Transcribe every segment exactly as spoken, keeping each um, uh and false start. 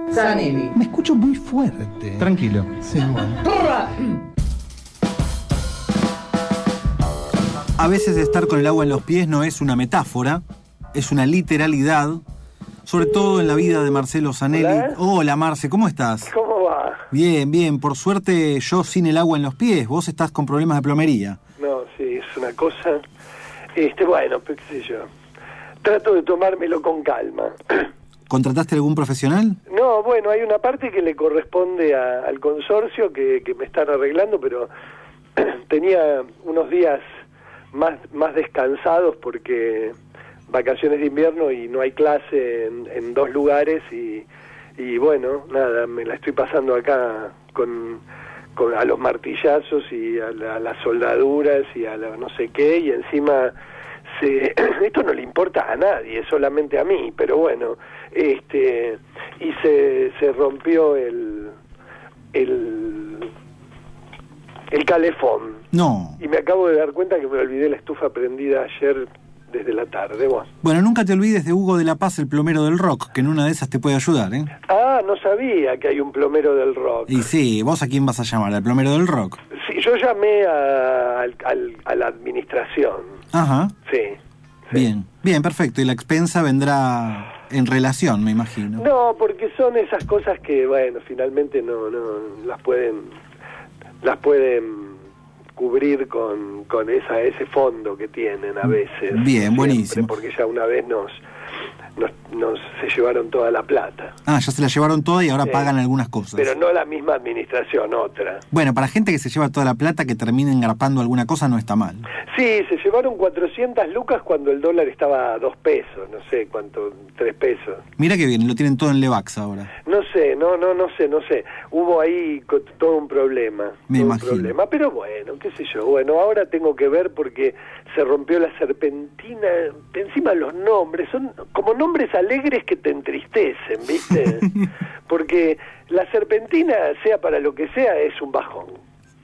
Zanelli. Me escucho muy fuerte. Tranquilo. Sí, bueno. A veces estar con el agua en los pies no es una metáfora, es una literalidad, sobre todo en la vida de Marcelo Zanelli. Hola, Hola Marce, ¿cómo estás? ¿Cómo va? Bien, bien, por suerte yo sin el agua en los pies, vos estás con problemas de plomería. No, sí, es una cosa... Este, bueno, qué sé yo. Trato de tomármelo con calma. ¿Contrataste algún profesional? No, bueno, hay una parte que le corresponde a, al consorcio que, que me están arreglando, pero tenía unos días más, más descansados porque vacaciones de invierno y no hay clase en, en dos lugares y, y bueno, nada, me la estoy pasando acá con, con a los martillazos y a, la, a las soldaduras y a la no sé qué, y encima se, esto no le importa a nadie, solamente a mí, pero bueno, este y se, se rompió el el el calefón. No. Y me acabo de dar cuenta que me olvidé la estufa prendida ayer desde la tarde. Bueno, Bueno, nunca te olvides de Hugo de la Paz, el plomero del rock, que en una de esas te puede ayudar, ¿eh? Ah, no sabía que hay un plomero del rock. Y sí, ¿vos a quién vas a llamar? ¿Al plomero del rock? Sí, yo llamé a, al, al, a la administración. Ajá. Sí, sí. Bien, bien, perfecto. Y la expensa vendrá en relación, me imagino. No, porque son esas cosas que, bueno, finalmente no, no las pueden, las pueden cubrir con, con esa ese fondo que tienen a veces. Bien, siempre, buenísimo. Porque ya una vez nos, nos, nos se llevaron toda la plata. Ah, ya se la llevaron toda y ahora Sí. pagan algunas cosas. Pero no la misma administración, otra. Bueno, para gente que se lleva toda la plata, que termine engarpando alguna cosa, no está mal. Sí, se llevaron cuatrocientas lucas cuando el dólar estaba a dos pesos, no sé cuánto, tres pesos. Mira que bien, lo tienen todo en Levax ahora. No sé, no, no, no sé, no sé. Hubo ahí co- todo un problema. Me todo imagino. Un problema, pero bueno, qué sé yo. Bueno, ahora tengo que ver porque se rompió la serpentina. Encima los nombres son como nombres alegres que te entristecen, ¿viste? Porque la serpentina, sea para lo que sea, es un bajón.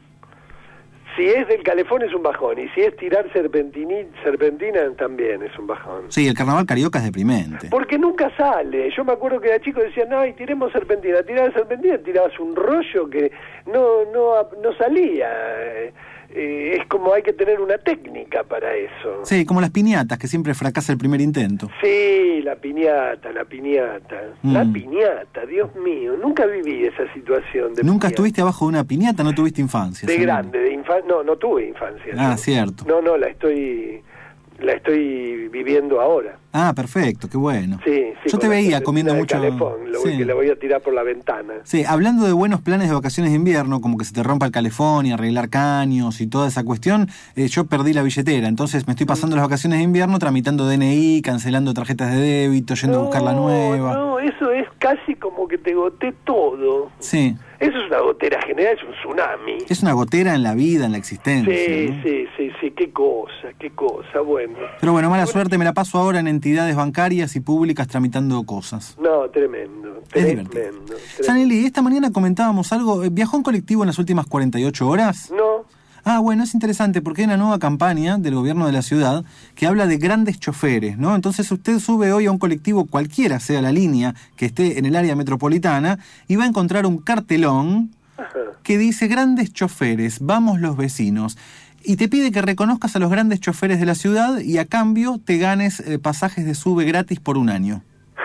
Si es del calefón es un bajón, y si es tirar serpentini, serpentina también es un bajón. Sí, el carnaval carioca es deprimente. Porque nunca sale. Yo me acuerdo que era chico decían, no, y tiremos serpentina. Tirabas serpentina, tirabas un rollo que no no no salía. Eh, eh, es como hay que tener una técnica para eso. Sí, como las piñatas, que siempre fracasa el primer intento. Sí, la piñata, la piñata. Mm. La piñata, Dios mío. Nunca viví esa situación de ¿Nunca piñata. estuviste abajo de una piñata? ¿No tuviste infancia? De Zanelli? grande, de infancia. No, no tuve infancia. Ah, yo. cierto. No, no, la estoy la estoy viviendo ahora. Ah, perfecto, qué bueno. Sí, sí. Yo te con la veía serpentina comiendo de mucho... calefón, lo Sí. que le voy a tirar por la ventana. Sí, hablando de buenos planes de vacaciones de invierno, como que se te rompa el calefón y arreglar caños y toda esa cuestión, eh, yo perdí la billetera, entonces me estoy pasando las vacaciones de invierno tramitando D N I, cancelando tarjetas de débito, yendo a buscar la nueva. No, eso es casi como que te goté todo. Sí, Eso es una gotera general, es un tsunami. es una gotera en la vida, en la existencia. Sí, ¿no? sí, sí, sí, qué cosa, qué cosa, bueno. Pero bueno, mala suerte, me la paso ahora en entidades bancarias y públicas tramitando cosas. No, tremendo, Es tremendo. divertido. tremendo. Zanelli, esta mañana comentábamos algo, ¿viajó en colectivo en las últimas cuarenta y ocho horas? No, Ah, bueno, es interesante porque hay una nueva campaña del gobierno de la ciudad que habla de grandes choferes, ¿no? Entonces usted sube hoy a un colectivo, cualquiera sea la línea que esté en el área metropolitana, y va a encontrar un cartelón que dice grandes choferes, vamos los vecinos. Y te pide que reconozcas a los grandes choferes de la ciudad y a cambio te ganes eh, pasajes de sube gratis por un año.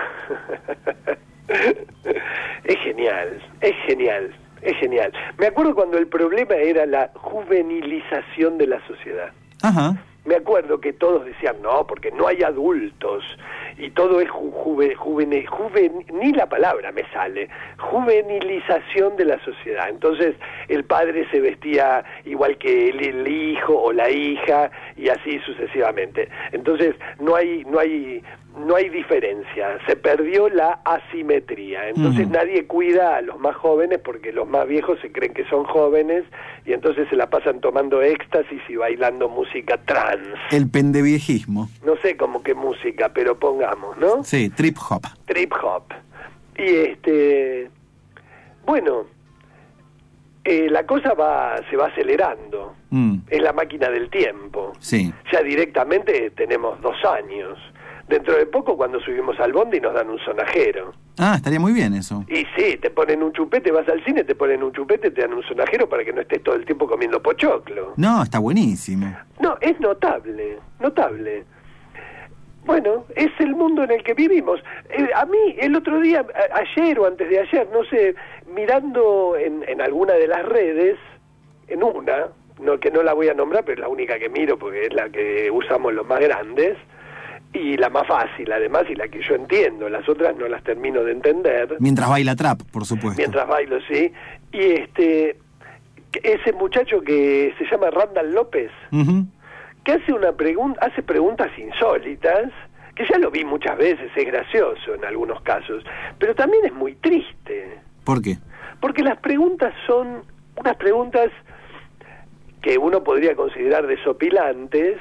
es genial, es genial, es genial. Me acuerdo cuando el problema era la juvenilización de la sociedad. Ajá. Me acuerdo que todos decían, no, porque no hay adultos, y todo es ju juve, juvene, juven, ni la palabra me sale, juvenilización de la sociedad. Entonces el padre se vestía igual que el, el hijo o la hija, y así sucesivamente. Entonces no hay, no hay, no hay diferencia, se perdió la asimetría. Entonces Uh-huh. nadie cuida a los más jóvenes porque los más viejos se creen que son jóvenes y entonces se la pasan tomando éxtasis y bailando música trans. El pendeviejismo. No sé cómo qué música, pero pongamos, ¿no? Sí, trip hop. Trip hop. Y este, bueno, eh, la cosa va, se va acelerando. Mm. Es la máquina del tiempo. Sí. Ya directamente tenemos dos años Dentro de poco, cuando subimos al bondi, nos dan un sonajero. Ah, estaría muy bien eso. Y sí, te ponen un chupete, vas al cine, te ponen un chupete, te dan un sonajero para que no estés todo el tiempo comiendo pochoclo. No, está buenísimo. No, es notable, notable. Bueno, es el mundo en el que vivimos. Eh, a mí, el otro día, a, ayer o antes de ayer, no sé, mirando en, en alguna de las redes, en una, no que no la voy a nombrar, pero es la única que miro porque es la que usamos los más grandes, y la más fácil además, y la que yo entiendo, las otras no las termino de entender. Mientras baila trap, por supuesto. Mientras bailo, sí. Y este, ese muchacho que se llama Randall López, uh-huh. que hace una pregunta, hace preguntas insólitas, que ya lo vi muchas veces, es gracioso en algunos casos, pero también es muy triste. ¿Por qué? Porque las preguntas son unas preguntas que uno podría considerar desopilantes,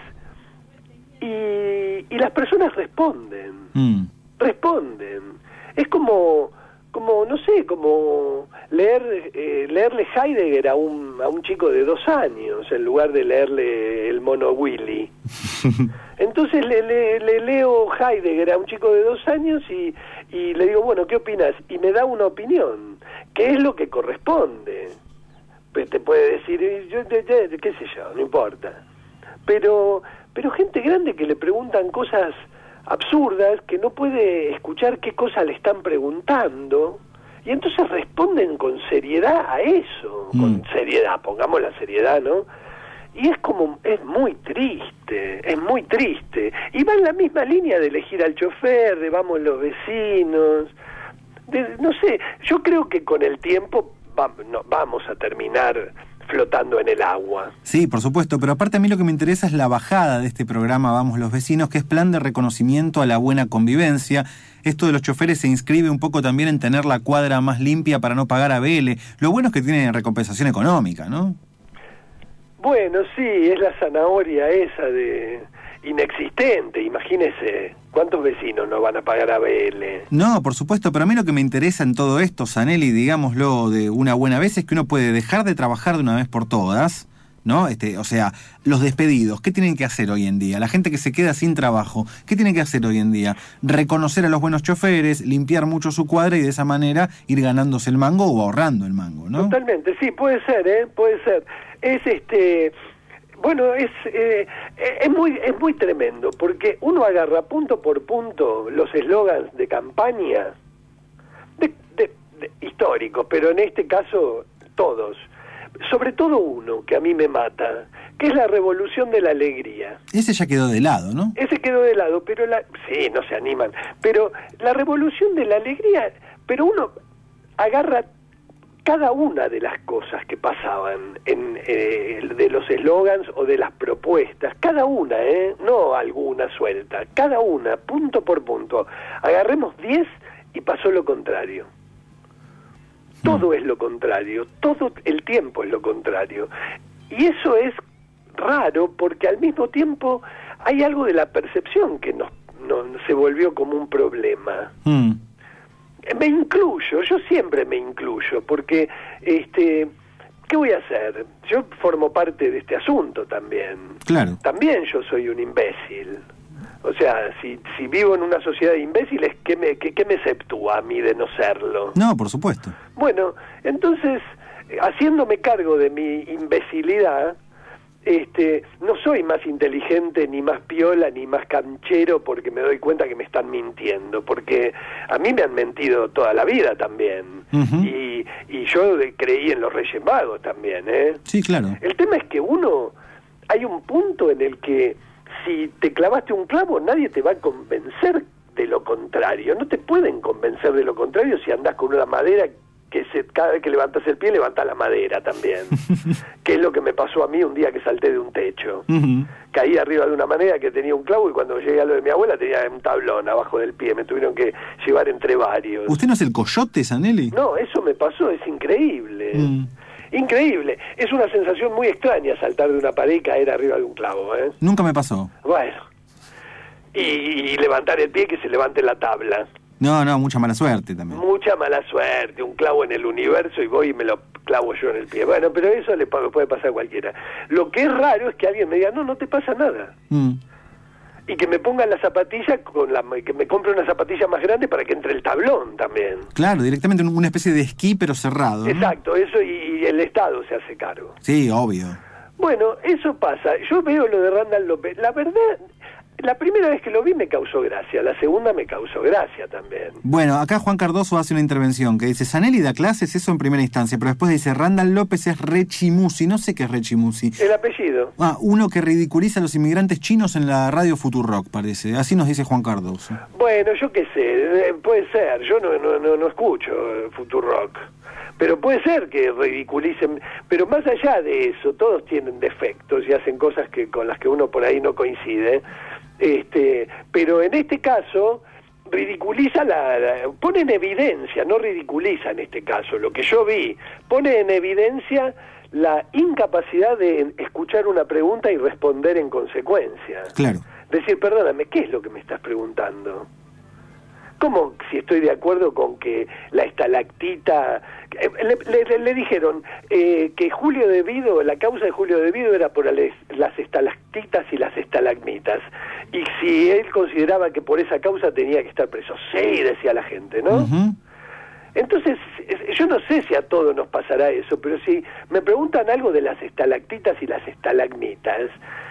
y, y las personas responden, mm. responden. Es como, como no sé, como leer eh, leerle Heidegger a un, a un chico de dos años, en lugar de leerle el mono Willy. Entonces le, le, le leo Heidegger a un chico de dos años y, y le digo, bueno, ¿qué opinas? Y me da una opinión, que es lo que corresponde. Pues te puede decir, yo, yo, yo, qué sé yo, no importa. Pero... Pero gente grande que le preguntan cosas absurdas, que no puede escuchar qué cosa le están preguntando, y entonces responden con seriedad a eso, mm. con seriedad, pongamos la seriedad, ¿no? Y es como, es muy triste, es muy triste. Y va en la misma línea de elegir al chofer, de vamos los vecinos, de, no sé, yo creo que con el tiempo va, no, vamos a terminar flotando en el agua. Sí, por supuesto, pero aparte a mí lo que me interesa es la bajada de este programa Vamos los Vecinos, que es plan de reconocimiento a la buena convivencia. Esto de los choferes se inscribe un poco también en tener la cuadra más limpia para no pagar a B L. Lo bueno es que tienen recompensación económica, ¿no? Bueno, sí, es la zanahoria esa de inexistente, imagínese. ¿Cuántos vecinos no van a pagar a B L? No, por supuesto, pero a mí lo que me interesa en todo esto, Zanelli, digámoslo de una buena vez, es que uno puede dejar de trabajar de una vez por todas, ¿no? Este, o sea, los despedidos, ¿qué tienen que hacer hoy en día? La gente que se queda sin trabajo, ¿qué tienen que hacer hoy en día? Reconocer a los buenos choferes, limpiar mucho su cuadra y de esa manera ir ganándose el mango o ahorrando el mango, ¿no? Totalmente, sí, puede ser, ¿eh? Puede ser. Es este... Bueno, es eh, es muy es muy tremendo, porque uno agarra punto por punto los eslogans de campaña, de, de, de, históricos, pero en este caso todos, sobre todo uno que a mí me mata, que es la revolución de la alegría. Ese ya quedó de lado, ¿no? Ese quedó de lado, pero la... Sí, no se animan, pero la revolución de la alegría, pero uno agarra cada una de las cosas que pasaban en eh, de los eslogans o de las propuestas, cada una, ¿eh? No alguna suelta, cada una, punto por punto. Agarremos diez y pasó lo contrario. Todo es lo contrario, todo el tiempo es lo contrario. Y eso es raro porque al mismo tiempo hay algo de la percepción que nos, nos se volvió como un problema. Mm. Me incluyo, yo siempre me incluyo, porque, este, ¿qué voy a hacer? Yo formo parte de este asunto también. Claro. También yo soy un imbécil. O sea, si si vivo en una sociedad de imbéciles, ¿qué me, qué, qué me exceptúa a mí de no serlo? No, por supuesto. Bueno, entonces, haciéndome cargo de mi imbecilidad, este, no soy más inteligente, ni más piola, ni más canchero, porque me doy cuenta que me están mintiendo, porque a mí me han mentido toda la vida también, uh-huh. y, y yo creí en los Reyes Magos también, ¿eh? Sí, claro. El tema es que uno, hay un punto en el que si te clavaste un clavo, nadie te va a convencer de lo contrario, no te pueden convencer de lo contrario si andás con una madera que se, cada vez que levantas el pie, levanta la madera también. Que es lo que me pasó a mí un día que salté de un techo. Uh-huh. Caí arriba de una manera que tenía un clavo y cuando llegué a lo de mi abuela tenía un tablón abajo del pie. Me tuvieron que llevar entre varios. ¿Usted no es el coyote, Zanelli? No, eso me pasó, es increíble. Mm. Increíble. Es una sensación muy extraña saltar de una pared y caer arriba de un clavo, ¿eh? Nunca me pasó. Bueno. Y, y levantar el pie, que se levante la tabla. No, no, mucha mala suerte también. Mucha mala suerte, un clavo en el universo y voy y me lo clavo yo en el pie. Bueno, pero eso le puede pasar a cualquiera. Lo que es raro es que alguien me diga, no, no te pasa nada. Mm. Y que me pongan la zapatilla, con la que me compre una zapatilla más grande para que entre el tablón también. Claro, directamente una especie de esquí pero cerrado, ¿no? Exacto, eso y, y el Estado se hace cargo. Sí, obvio. Bueno, eso pasa. Yo veo lo de Randall López. La verdad, la primera vez que lo vi me causó gracia, la segunda me causó gracia también. Bueno, acá Juan Cardoso hace una intervención que dice, Zanelli da clases, eso en primera instancia, pero después dice, Randall López es rechimusi, no sé qué es rechimusi. El apellido. Ah, uno que ridiculiza a los inmigrantes chinos en la radio Futurock, parece. Así nos dice Juan Cardoso. Bueno, yo qué sé, puede ser, yo no, no, no, no escucho Futurock. Pero puede ser que ridiculicen, pero más allá de eso, todos tienen defectos y hacen cosas que con las que uno por ahí no coincide. Este, pero en este caso ridiculiza la, la pone en evidencia, no ridiculiza en este caso, lo que yo vi, pone en evidencia la incapacidad de escuchar una pregunta y responder en consecuencia. Claro. Decir, perdóname, ¿qué es lo que me estás preguntando? ¿Cómo si estoy de acuerdo con que la estalactita... Eh, le, le, le dijeron eh, que Julio De Vido, la causa de Julio De Vido era por les, las estalactitas y las estalagmitas. Y si él consideraba que por esa causa tenía que estar preso. Sí, decía la gente, ¿no? Uh-huh. Entonces, yo no sé si a todos nos pasará eso, pero si me preguntan algo de las estalactitas y las estalagmitas,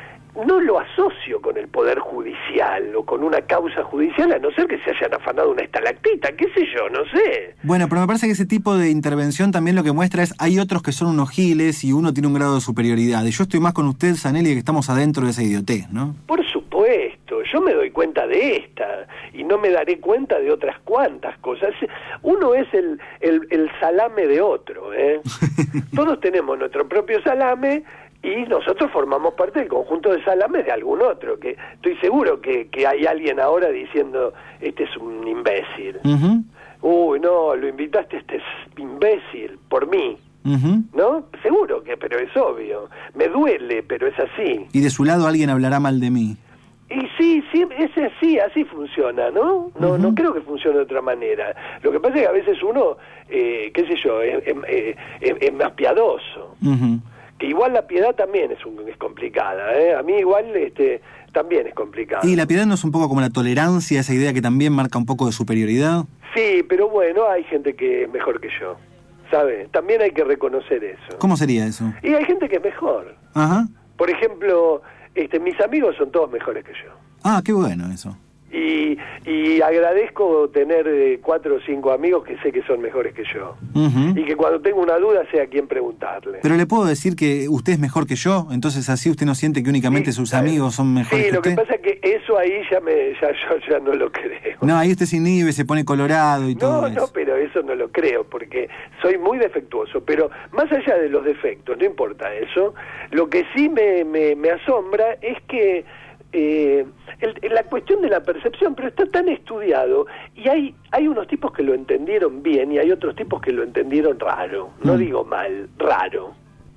no lo asocio con el poder judicial o con una causa judicial, a no ser que se hayan afanado una estalactita, qué sé yo, no sé. Bueno, pero me parece que ese tipo de intervención también lo que muestra es, hay otros que son unos giles y uno tiene un grado de superioridad. Y yo estoy más con usted, Zanelli, que estamos adentro de esa idiotez, ¿no? Por supuesto, yo me doy cuenta de esta y no me daré cuenta de otras cuantas cosas. Uno es el, el, el salame de otro, ¿eh? Todos tenemos nuestro propio salame, y nosotros formamos parte del conjunto de salames de algún otro, que estoy seguro que, que hay alguien ahora diciendo, este es un imbécil. Uh-huh. Uy, no, lo invitaste, este es imbécil, por mí. Uh-huh. ¿No? Seguro que, pero es obvio. Me duele, pero es así. Y de su lado alguien hablará mal de mí. Y sí, sí, es así, así funciona, ¿no? No, uh-huh. no creo que funcione de otra manera. Lo que pasa es que a veces uno, eh, qué sé yo, es, es, es, es más piadoso. Uh-huh. Que igual la piedad también es, un, es complicada, ¿eh? A mí igual este también es complicada. ¿Y la piedad no es un poco como la tolerancia, esa idea que también marca un poco de superioridad? Sí, pero bueno, hay gente que es mejor que yo, ¿sabe? También hay que reconocer eso. ¿Cómo sería eso? Y hay gente que es mejor. Ajá. Por ejemplo, este, mis amigos son todos mejores que yo. Ah, qué bueno eso. Y, y agradezco tener eh, cuatro o cinco amigos que sé que son mejores que yo. Uh-huh. Y que cuando tengo una duda sé a quién preguntarle. Pero le puedo decir que usted es mejor que yo, entonces así usted no siente que únicamente sí, sus amigos son mejores sí, que usted. Sí, lo que pasa es que eso ahí ya me ya yo ya no lo creo. No, ahí usted se inhibe, se pone colorado y no, todo No, eso. no, pero eso no lo creo, porque soy muy defectuoso. Pero más allá de los defectos, no importa eso, lo que sí me, me, me asombra es que Eh, el, la cuestión de la percepción, pero está tan estudiado y hay hay unos tipos que lo entendieron bien y hay otros tipos que lo entendieron raro, no mm. digo mal, raro,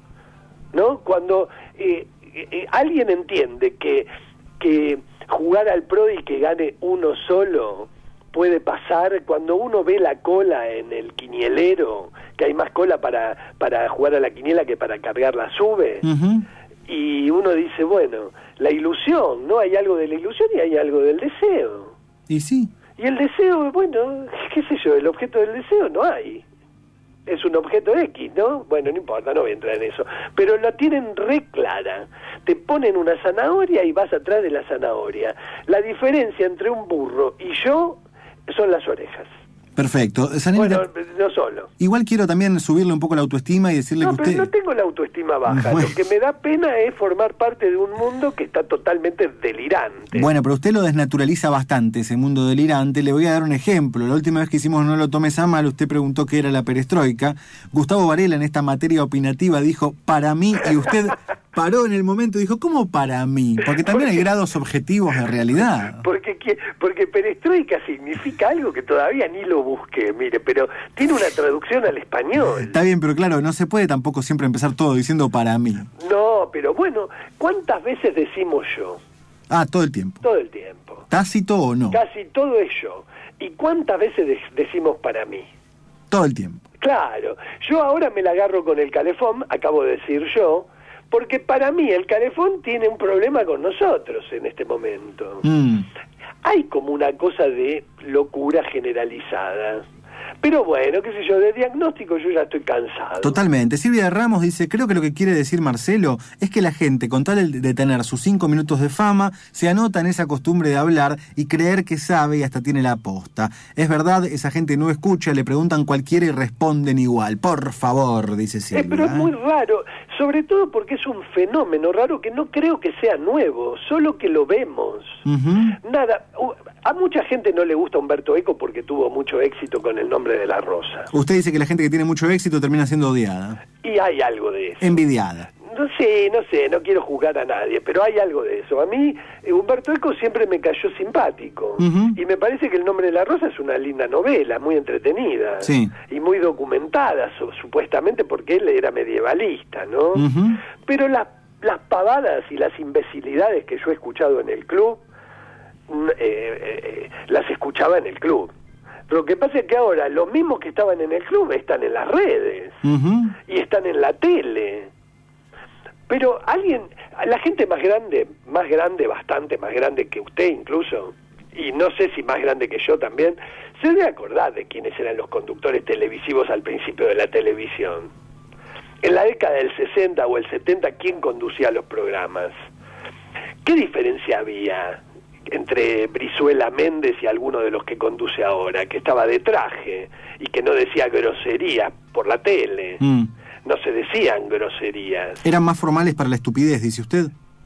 ¿no? Cuando eh, eh, alguien entiende que que jugar al Prodi y que gane uno solo puede pasar, cuando uno ve la cola en el quinielero, que hay más cola para para jugar a la quiniela que para cargar la sube. Uh-huh. Y uno dice, bueno, la ilusión, ¿no? Hay algo de la ilusión y hay algo del deseo. Y sí. Y el deseo, bueno, qué sé yo, el objeto del deseo no hay. Es un objeto X, ¿no? Bueno, no importa, no voy a entrar en eso. Pero la tienen re clara. Te ponen una zanahoria y vas atrás de la zanahoria. La diferencia entre un burro y yo son las orejas. Perfecto. Zanelli, bueno, no solo. Igual quiero también subirle un poco la autoestima y decirle no, que usted... No, pero no tengo la autoestima baja. Bueno. Lo que me da pena es formar parte de un mundo que está totalmente delirante. Bueno, pero usted lo desnaturaliza bastante, ese mundo delirante. Le voy a dar un ejemplo. La última vez que hicimos No lo tomes a mal, usted preguntó qué era la perestroika. Gustavo Varela, en esta materia opinativa, dijo, para mí, y usted... paró en el momento y dijo, ¿cómo para mí? Porque también porque, hay grados objetivos de realidad. Porque, porque perestroika significa algo que todavía ni lo busqué, mire, pero tiene una traducción al español. Está bien, pero claro, no se puede tampoco siempre empezar todo diciendo para mí. No, pero bueno, ¿cuántas veces decimos yo? Ah, todo el tiempo. Todo el tiempo. ¿Tácito o no? Casi todo es yo. ¿Y cuántas veces de- decimos para mí? Todo el tiempo. Claro, yo ahora me la agarro con el calefón, acabo de decir yo, Porque para mí el Calefón tiene un problema con nosotros en este momento. Mm. Hay como una cosa de locura generalizada. Pero bueno, qué sé yo, de diagnóstico yo ya estoy cansado. Totalmente. Silvia Ramos dice, creo que lo que quiere decir Marcelo es que la gente, con tal de tener sus cinco minutos de fama, se anota en esa costumbre de hablar y creer que sabe y hasta tiene la posta. Es verdad, esa gente no escucha, le preguntan cualquiera y responden igual. Por favor, dice Silvia. Eh, pero es muy raro, sobre todo porque es un fenómeno raro que no creo que sea nuevo, solo que lo vemos. Uh-huh. Nada, uh, a mucha gente no le gusta Humberto Eco porque tuvo mucho éxito con El nombre de la rosa. Usted dice que la gente que tiene mucho éxito termina siendo odiada. Y hay algo de eso. Envidiada. No sé, no sé, no quiero juzgar a nadie, pero hay algo de eso. A mí, eh, Humberto Eco siempre me cayó simpático. Uh-huh. Y me parece que El nombre de la rosa es una linda novela, muy entretenida. Sí. Y muy documentada, su- supuestamente porque él era medievalista, ¿no? Uh-huh. Pero la- las pavadas y las imbecilidades que yo he escuchado en el club, mm, eh, eh, las escuchaba en el club. Pero lo que pasa es que ahora los mismos que estaban en el club están en las redes Uh-huh. y están en la tele. Pero alguien, la gente más grande, más grande, bastante más grande que usted incluso, y no sé si más grande que yo también, se debe acordar de quiénes eran los conductores televisivos al principio de la televisión. En la década del sesenta o el setenta, ¿quién conducía los programas? ¿Qué diferencia había entre Brizuela Méndez y alguno de los que conduce ahora, que estaba de traje y que no decía groserías por la tele? Mm. No se decían groserías. Eran más formales para la estupidez, dice usted.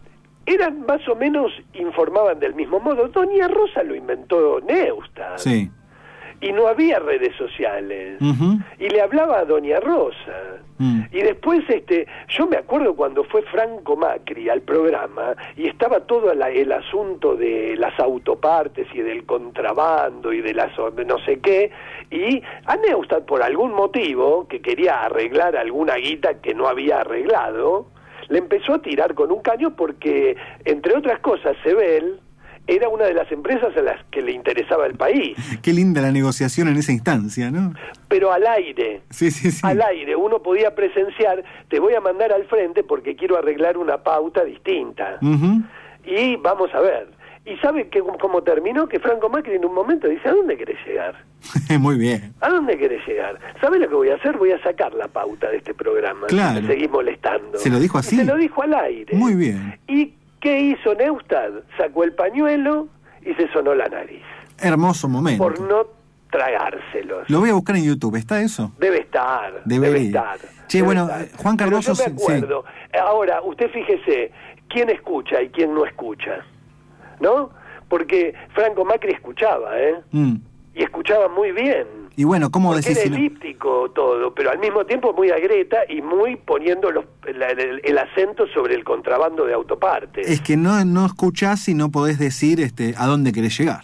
Eran más o menos, informaban del mismo modo. Doña Rosa lo inventó Neustadt. Sí. Y no había redes sociales. Uh-huh. Y le hablaba a Doña Rosa. Mm. Y después, este, yo me acuerdo cuando fue Franco Macri al programa y estaba todo la, el asunto de las autopartes y del contrabando y de las no sé qué, y a Neustadt, por algún motivo, que quería arreglar alguna guita que no había arreglado, le empezó a tirar con un caño porque, entre otras cosas, Sebel era una de las empresas a las que le interesaba el país. Qué linda la negociación en esa instancia, ¿no? Pero al aire. Sí, sí, sí. Al aire. Uno podía presenciar, te voy a mandar al frente porque quiero arreglar una pauta distinta. Uh-huh. Y vamos a ver. ¿Y sabe que, cómo terminó? Que Franco Macri en un momento dice, ¿a dónde querés llegar? Muy bien. ¿A dónde querés llegar? ¿Sabes lo que voy a hacer? Voy a sacar la pauta de este programa. Claro. Si me seguís molestando. ¿Se lo dijo así? Y se lo dijo al aire. Muy bien. ¿Y qué hizo Neustadt? Sacó el pañuelo y se sonó la nariz. Hermoso momento. Por no tragárselos. Lo voy a buscar en YouTube, ¿está eso? Debe estar, Debería. debe estar. Che, debe bueno, estar. eh, Juan Pero Cardoso, yo me sí, acuerdo. Ahora, usted fíjese, ¿quién escucha y quién no escucha? ¿No? Porque Franco Macri escuchaba, ¿eh? Mm. Y escuchaba muy bien. Y bueno, ¿cómo Porque decís? era si lo- elíptico todo, pero al mismo tiempo muy agreta y muy poniendo los, la- el, el acento sobre el contrabando de autopartes. Es que no, no escuchás y no podés decir este, a dónde querés llegar.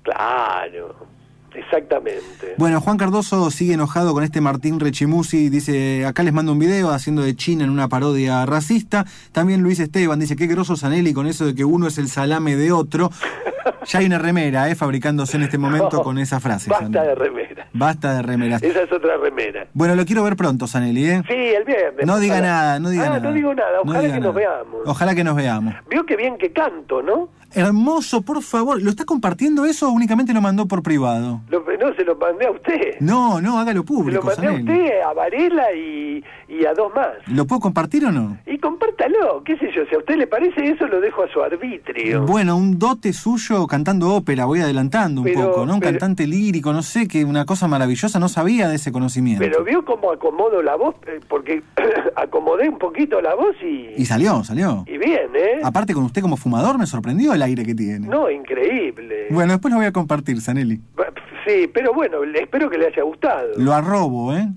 Claro, exactamente. Bueno, Juan Cardoso sigue enojado con este Martín Rechimusi, dice, acá les mando un video haciendo de China en una parodia racista. También Luis Esteban dice, qué groso Zanelli con eso de que uno es el salame de otro. Ya hay una remera, eh, fabricándose en este momento No, con esa frase. Basta Zanelli. de remera. Basta de remeras. Esa es otra remera. Bueno, lo quiero ver pronto, Zanelli, ¿eh? Sí, el viernes. No diga Ojalá. nada, no diga ah, nada. no digo nada, No ojalá diga que nos nada. veamos. Ojalá que nos veamos. Vio que bien que canto, ¿no? Hermoso, por favor. ¿Lo está compartiendo eso o únicamente lo mandó por privado? Lo- no, se lo mandé a usted. No, no, hágalo Se lo público, mandé a Zanelli. usted, a Varela y, y a dos más. ¿Lo puedo compartir o no? Y compártalo, qué sé yo, si a usted le parece eso, lo dejo a su arbitrio. Bueno, un dote suyo cantando ópera, voy adelantando un Pero- poco, ¿no? Un pero- cantante lírico, no sé, que una cosa maravillosa, no sabía de ese conocimiento. Pero vio cómo acomodo la voz, Eh, porque acomodé un poquito la voz y... Y salió, salió. y bien, ¿eh? Aparte con usted como fumador me sorprendió el aire que tiene. No, increíble. Bueno, después lo voy a compartir, Zanelli. Sí, pero bueno, le- espero que le haya gustado. Lo arrobo, ¿eh?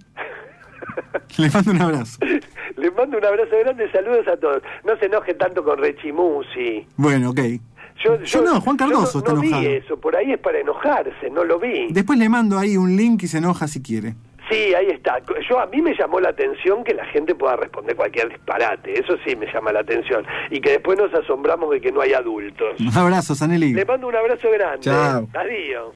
Le mando un abrazo. Le mando un abrazo grande, saludos a todos. No se enoje tanto con Rechimusi. Bueno, ok. Yo, Yo no, Juan Cardoso yo está no, no enojado. vi eso, por ahí es para enojarse, no lo vi. Después le mando ahí un link y se enoja si quiere. Sí, ahí está. Yo a mí me llamó la atención que la gente pueda responder cualquier disparate, eso sí me llama la atención. Y que después nos asombramos de que no hay adultos. Un abrazo, Zanelli. Le mando un abrazo grande. Chao. Adiós.